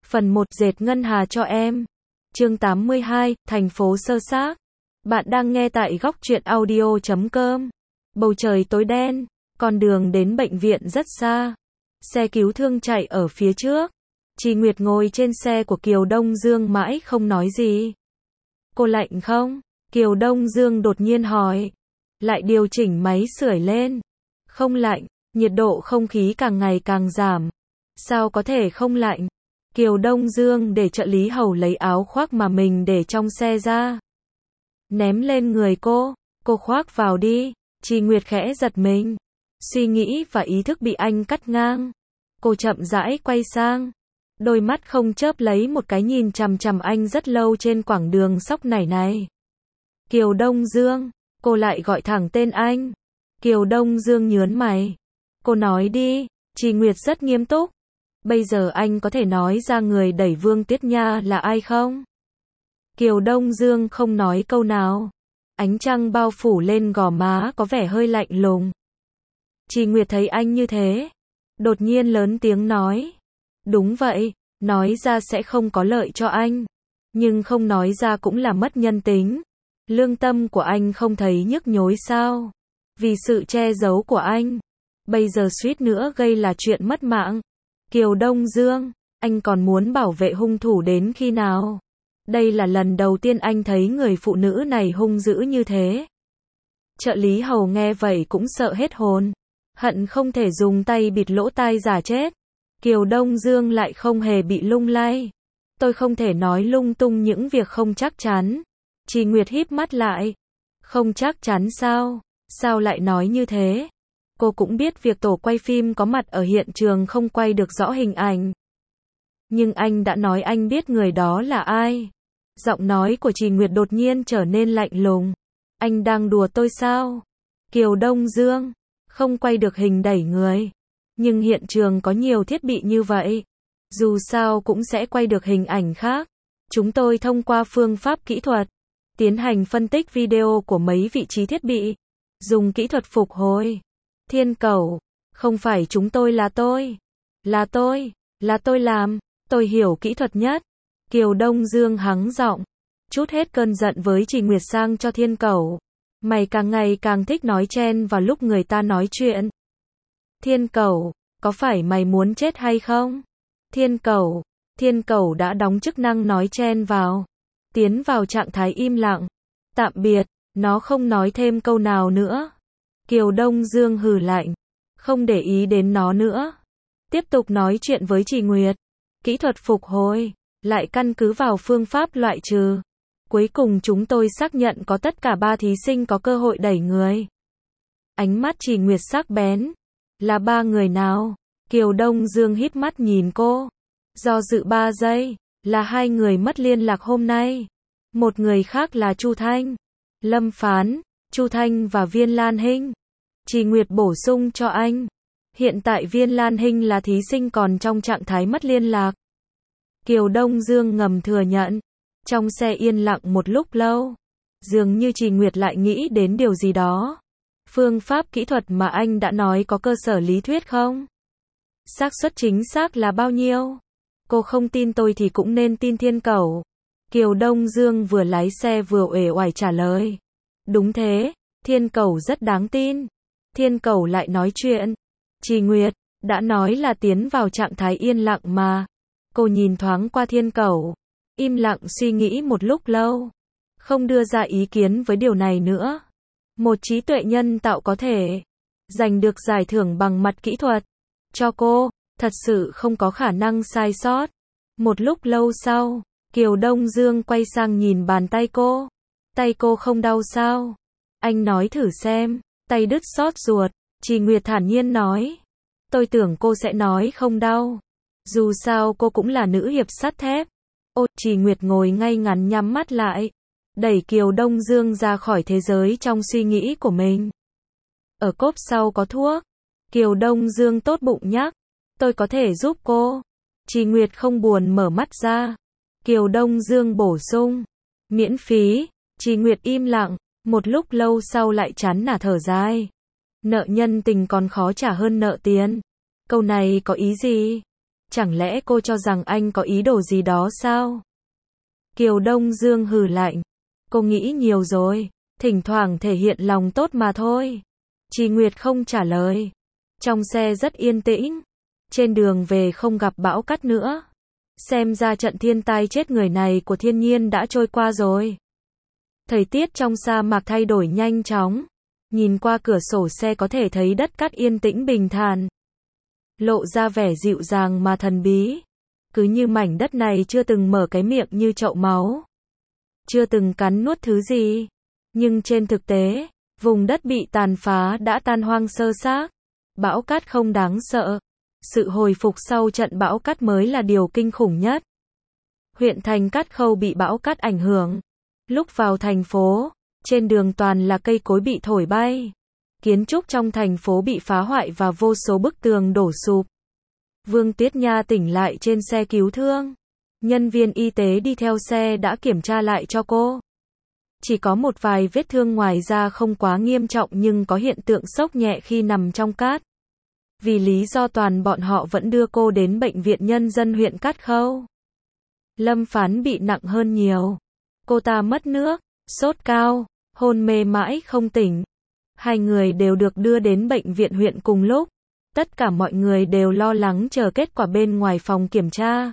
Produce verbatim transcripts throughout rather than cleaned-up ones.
Phần một dệt ngân hà cho em. Chương tám mươi hai, thành phố sơ xác. Bạn đang nghe tại góc truyện audio chấm com. Bầu trời tối đen, con đường đến bệnh viện rất xa. Xe cứu thương chạy ở phía trước. Chị Nguyệt ngồi trên xe của Kiều Đông Dương mãi không nói gì. Cô lạnh không? Kiều Đông Dương đột nhiên hỏi. Lại điều chỉnh máy sưởi lên. Không lạnh, nhiệt độ không khí càng ngày càng giảm. Sao có thể không lạnh? Kiều Đông Dương để trợ lý hầu lấy áo khoác mà mình để trong xe ra. Ném lên người cô, cô khoác vào đi. Chị Nguyệt khẽ giật mình. Suy nghĩ và ý thức bị anh cắt ngang. Cô chậm rãi quay sang. Đôi mắt không chớp lấy một cái nhìn chằm chằm anh rất lâu trên quãng đường sóc nảy này. Kiều Đông Dương, cô lại gọi thẳng tên anh. Kiều Đông Dương nhớn mày. Cô nói đi, chị Nguyệt rất nghiêm túc. Bây giờ anh có thể nói ra người đẩy Vương Tiết Nha là ai không? Kiều Đông Dương không nói câu nào. Ánh trăng bao phủ lên gò má có vẻ hơi lạnh lùng. Chị Nguyệt thấy anh như thế, đột nhiên lớn tiếng nói. Đúng vậy, nói ra sẽ không có lợi cho anh. Nhưng không nói ra cũng là mất nhân tính. Lương tâm của anh không thấy nhức nhối sao? Vì sự che giấu của anh, bây giờ suýt nữa gây là chuyện mất mạng. Kiều Đông Dương, anh còn muốn bảo vệ hung thủ đến khi nào? Đây là lần đầu tiên anh thấy người phụ nữ này hung dữ như thế. Trợ lý hầu nghe vậy cũng sợ hết hồn. Hận không thể dùng tay bịt lỗ tai giả chết. Kiều Đông Dương lại không hề bị lung lay. Tôi không thể nói lung tung những việc không chắc chắn. Chị Nguyệt híp mắt lại. Không chắc chắn sao? Sao lại nói như thế? Cô cũng biết việc tổ quay phim có mặt ở hiện trường không quay được rõ hình ảnh. Nhưng anh đã nói anh biết người đó là ai. Giọng nói của chị Nguyệt đột nhiên trở nên lạnh lùng. Anh đang đùa tôi sao? Kiều Đông Dương, không quay được hình đẩy người. Nhưng hiện trường có nhiều thiết bị như vậy. Dù sao cũng sẽ quay được hình ảnh khác. Chúng tôi thông qua phương pháp kỹ thuật, tiến hành phân tích video của mấy vị trí thiết bị. Dùng kỹ thuật phục hồi. Thiên Cẩu, không phải chúng tôi là tôi. Là tôi, là tôi làm, tôi hiểu kỹ thuật nhất. Kiều Đông Dương hắng giọng, trút hết cơn giận với chị Nguyệt sang cho Thiên Cẩu. Mày càng ngày càng thích nói chen vào lúc người ta nói chuyện. Thiên Cẩu, có phải mày muốn chết hay không? Thiên Cẩu, Thiên Cẩu đã đóng chức năng nói chen vào. Tiến vào trạng thái im lặng. Tạm biệt, nó không nói thêm câu nào nữa. Kiều Đông Dương hừ lạnh, không để ý đến nó nữa. Tiếp tục nói chuyện với chị Nguyệt. Kỹ thuật phục hồi, lại căn cứ vào phương pháp loại trừ. Cuối cùng chúng tôi xác nhận có tất cả ba thí sinh có cơ hội đẩy người. Ánh mắt chị Nguyệt sắc bén. Là ba người nào? Kiều Đông Dương híp mắt nhìn cô. Do dự ba giây, là hai người mất liên lạc hôm nay. Một người khác là Chu Thanh, Lâm Phán, Chu Thanh và Viên Lan Hinh. Chị Nguyệt bổ sung cho anh. Hiện tại Viên Lan Hinh là thí sinh còn trong trạng thái mất liên lạc. Kiều Đông Dương ngầm thừa nhận. Trong xe yên lặng một lúc lâu. Dường như chị Nguyệt lại nghĩ đến điều gì đó. Phương pháp kỹ thuật mà anh đã nói có cơ sở lý thuyết không? Xác suất chính xác là bao nhiêu? Cô không tin tôi thì cũng nên tin Thiên Cẩu. Kiều Đông Dương vừa lái xe vừa uể oải trả lời. Đúng thế, Thiên Cẩu rất đáng tin. Thiên Cẩu lại nói chuyện. Chị Nguyệt, đã nói là tiến vào trạng thái yên lặng mà. Cô nhìn thoáng qua Thiên Cẩu. Im lặng suy nghĩ một lúc lâu. Không đưa ra ý kiến với điều này nữa. Một trí tuệ nhân tạo có thể giành được giải thưởng bằng mặt kỹ thuật. Cho cô, thật sự không có khả năng sai sót. Một lúc lâu sau, Kiều Đông Dương quay sang nhìn bàn tay cô. Tay cô không đau sao? Anh nói thử xem. Tay đứt xót ruột. Chị Nguyệt thản nhiên nói. Tôi tưởng cô sẽ nói không đau. Dù sao cô cũng là nữ hiệp sắt thép. Ô, chị Nguyệt ngồi ngay ngắn nhắm mắt lại. Đẩy Kiều Đông Dương ra khỏi thế giới trong suy nghĩ của mình. Ở cốp sau có thuốc. Kiều Đông Dương tốt bụng nhắc. Tôi có thể giúp cô. Chị Nguyệt không buồn mở mắt ra. Kiều Đông Dương bổ sung. Miễn phí. Chị Nguyệt im lặng. Một lúc lâu sau lại chán nản thở dài. Nợ nhân tình còn khó trả hơn nợ tiền. Câu này có ý gì? Chẳng lẽ cô cho rằng anh có ý đồ gì đó sao? Kiều Đông Dương hừ lạnh. Cô nghĩ nhiều rồi, thỉnh thoảng thể hiện lòng tốt mà thôi. Trì Nguyệt không trả lời. Trong xe rất yên tĩnh. Trên đường về không gặp bão cát nữa. Xem ra trận thiên tai chết người này của thiên nhiên đã trôi qua rồi. Thời tiết trong sa mạc thay đổi nhanh chóng. Nhìn qua cửa sổ xe có thể thấy đất cát yên tĩnh bình thản. Lộ ra vẻ dịu dàng mà thần bí. Cứ như mảnh đất này chưa từng mở cái miệng như chậu máu. Chưa từng cắn nuốt thứ gì. Nhưng trên thực tế, vùng đất bị tàn phá đã tan hoang sơ xác. Bão cát không đáng sợ. Sự hồi phục sau trận bão cát mới là điều kinh khủng nhất. Huyện thành Cát Khâu bị bão cát ảnh hưởng. Lúc vào thành phố, trên đường toàn là cây cối bị thổi bay. Kiến trúc trong thành phố bị phá hoại và vô số bức tường đổ sụp. Vương Tuyết Nha tỉnh lại trên xe cứu thương. Nhân viên y tế đi theo xe đã kiểm tra lại cho cô. Chỉ có một vài vết thương ngoài da không quá nghiêm trọng nhưng có hiện tượng sốc nhẹ khi nằm trong cát. Vì lý do toàn bọn họ vẫn đưa cô đến bệnh viện nhân dân huyện Cát Khâu. Lâm Phán bị nặng hơn nhiều. Cô ta mất nước, sốt cao, hôn mê mãi không tỉnh. Hai người đều được đưa đến bệnh viện huyện cùng lúc. Tất cả mọi người đều lo lắng chờ kết quả bên ngoài phòng kiểm tra.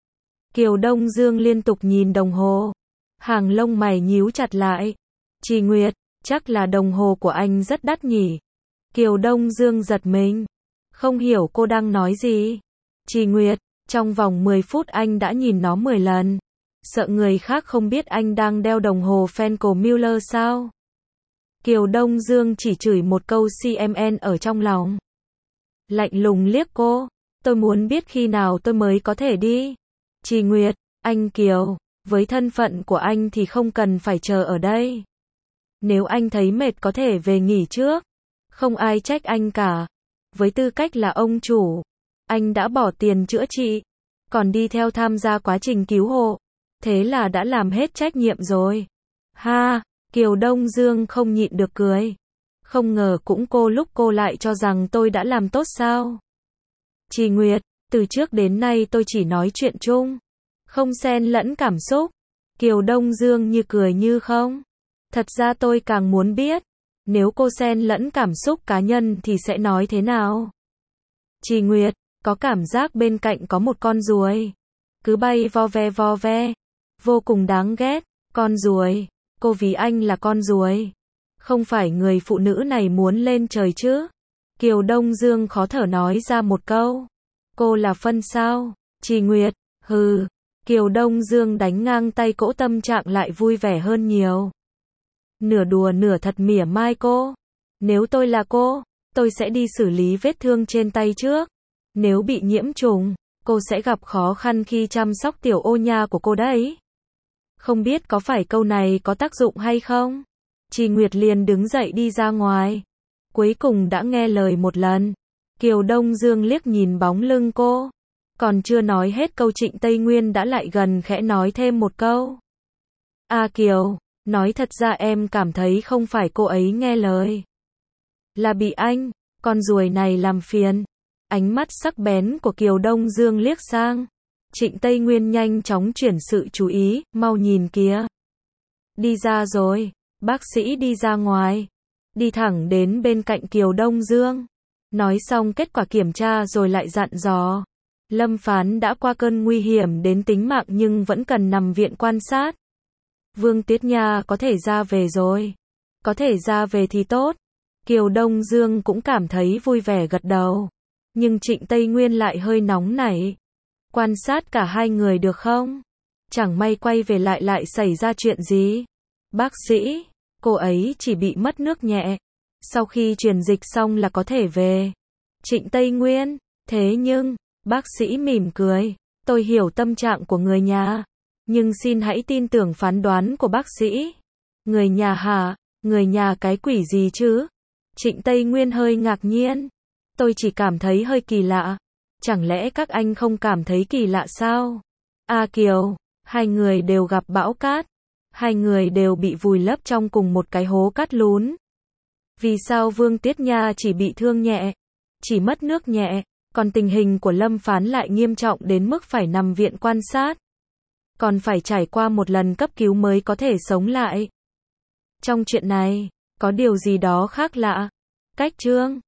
Kiều Đông Dương liên tục nhìn đồng hồ. Hàng lông mày nhíu chặt lại. Trì Nguyệt, chắc là đồng hồ của anh rất đắt nhỉ. Kiều Đông Dương giật mình. Không hiểu cô đang nói gì. Trì Nguyệt, trong vòng mười phút anh đã nhìn nó mười lần. Sợ người khác không biết anh đang đeo đồng hồ Fenco Miller sao? Kiều Đông Dương chỉ chửi một câu xê em en ở trong lòng. Lạnh lùng liếc cô. Tôi muốn biết khi nào tôi mới có thể đi. Trì Nguyệt, anh Kiều, với thân phận của anh thì không cần phải chờ ở đây. Nếu anh thấy mệt có thể về nghỉ trước. Không ai trách anh cả. Với tư cách là ông chủ, anh đã bỏ tiền chữa trị, còn đi theo tham gia quá trình cứu hộ. Thế là đã làm hết trách nhiệm rồi. Ha, Kiều Đông Dương không nhịn được cười. Không ngờ cũng cô lúc cô lại cho rằng tôi đã làm tốt sao. Trì Nguyệt, từ trước đến nay tôi chỉ nói chuyện chung, không xen lẫn cảm xúc. Kiều Đông Dương như cười như không. Thật ra tôi càng muốn biết, nếu cô xen lẫn cảm xúc cá nhân thì sẽ nói thế nào. Trì Nguyệt, có cảm giác bên cạnh có một con ruồi. Cứ bay vo ve vo ve. Vô cùng đáng ghét. Con ruồi. Cô ví anh là con ruồi. Không phải người phụ nữ này muốn lên trời chứ. Kiều Đông Dương khó thở nói ra một câu. Cô là phân sao? Trì Nguyệt, hừ. Kiều Đông Dương đánh ngang tay cỗ, tâm trạng lại vui vẻ hơn nhiều. Nửa đùa nửa thật mỉa mai cô. Nếu tôi là cô, tôi sẽ đi xử lý vết thương trên tay trước. Nếu bị nhiễm trùng, cô sẽ gặp khó khăn khi chăm sóc tiểu ô nha của cô đấy. Không biết có phải câu này có tác dụng hay không? Trì Nguyệt liền đứng dậy đi ra ngoài. Cuối cùng đã nghe lời một lần. Kiều Đông Dương liếc nhìn bóng lưng cô. Còn chưa nói hết câu, Trịnh Tây Nguyên đã lại gần khẽ nói thêm một câu. À Kiều, nói thật ra em cảm thấy không phải cô ấy nghe lời. Là bị anh, con ruồi này làm phiền. Ánh mắt sắc bén của Kiều Đông Dương liếc sang. Trịnh Tây Nguyên nhanh chóng chuyển sự chú ý, mau nhìn kìa. Đi ra rồi, bác sĩ đi ra ngoài. Đi thẳng đến bên cạnh Kiều Đông Dương. Nói xong kết quả kiểm tra rồi lại dặn dò. Lâm Phán đã qua cơn nguy hiểm đến tính mạng nhưng vẫn cần nằm viện quan sát. Vương Tuyết Nha có thể ra về rồi. Có thể ra về thì tốt. Kiều Đông Dương cũng cảm thấy vui vẻ gật đầu. Nhưng Trịnh Tây Nguyên lại hơi nóng nảy. Quan sát cả hai người được không? Chẳng may quay về lại lại xảy ra chuyện gì? Bác sĩ, cô ấy chỉ bị mất nước nhẹ. Sau khi truyền dịch xong là có thể về. Trịnh Tây Nguyên, thế nhưng, bác sĩ mỉm cười. Tôi hiểu tâm trạng của người nhà. Nhưng xin hãy tin tưởng phán đoán của bác sĩ. Người nhà hả? Người nhà cái quỷ gì chứ? Trịnh Tây Nguyên hơi ngạc nhiên. Tôi chỉ cảm thấy hơi kỳ lạ. Chẳng lẽ các anh không cảm thấy kỳ lạ sao? À Kiều, hai người đều gặp bão cát. Hai người đều bị vùi lấp trong cùng một cái hố cát lún. Vì sao Vương Tuyết Nha chỉ bị thương nhẹ? Chỉ mất nước nhẹ. Còn tình hình của Lâm Phán lại nghiêm trọng đến mức phải nằm viện quan sát. Còn phải trải qua một lần cấp cứu mới có thể sống lại. Trong chuyện này, có điều gì đó khác lạ. Cách Trương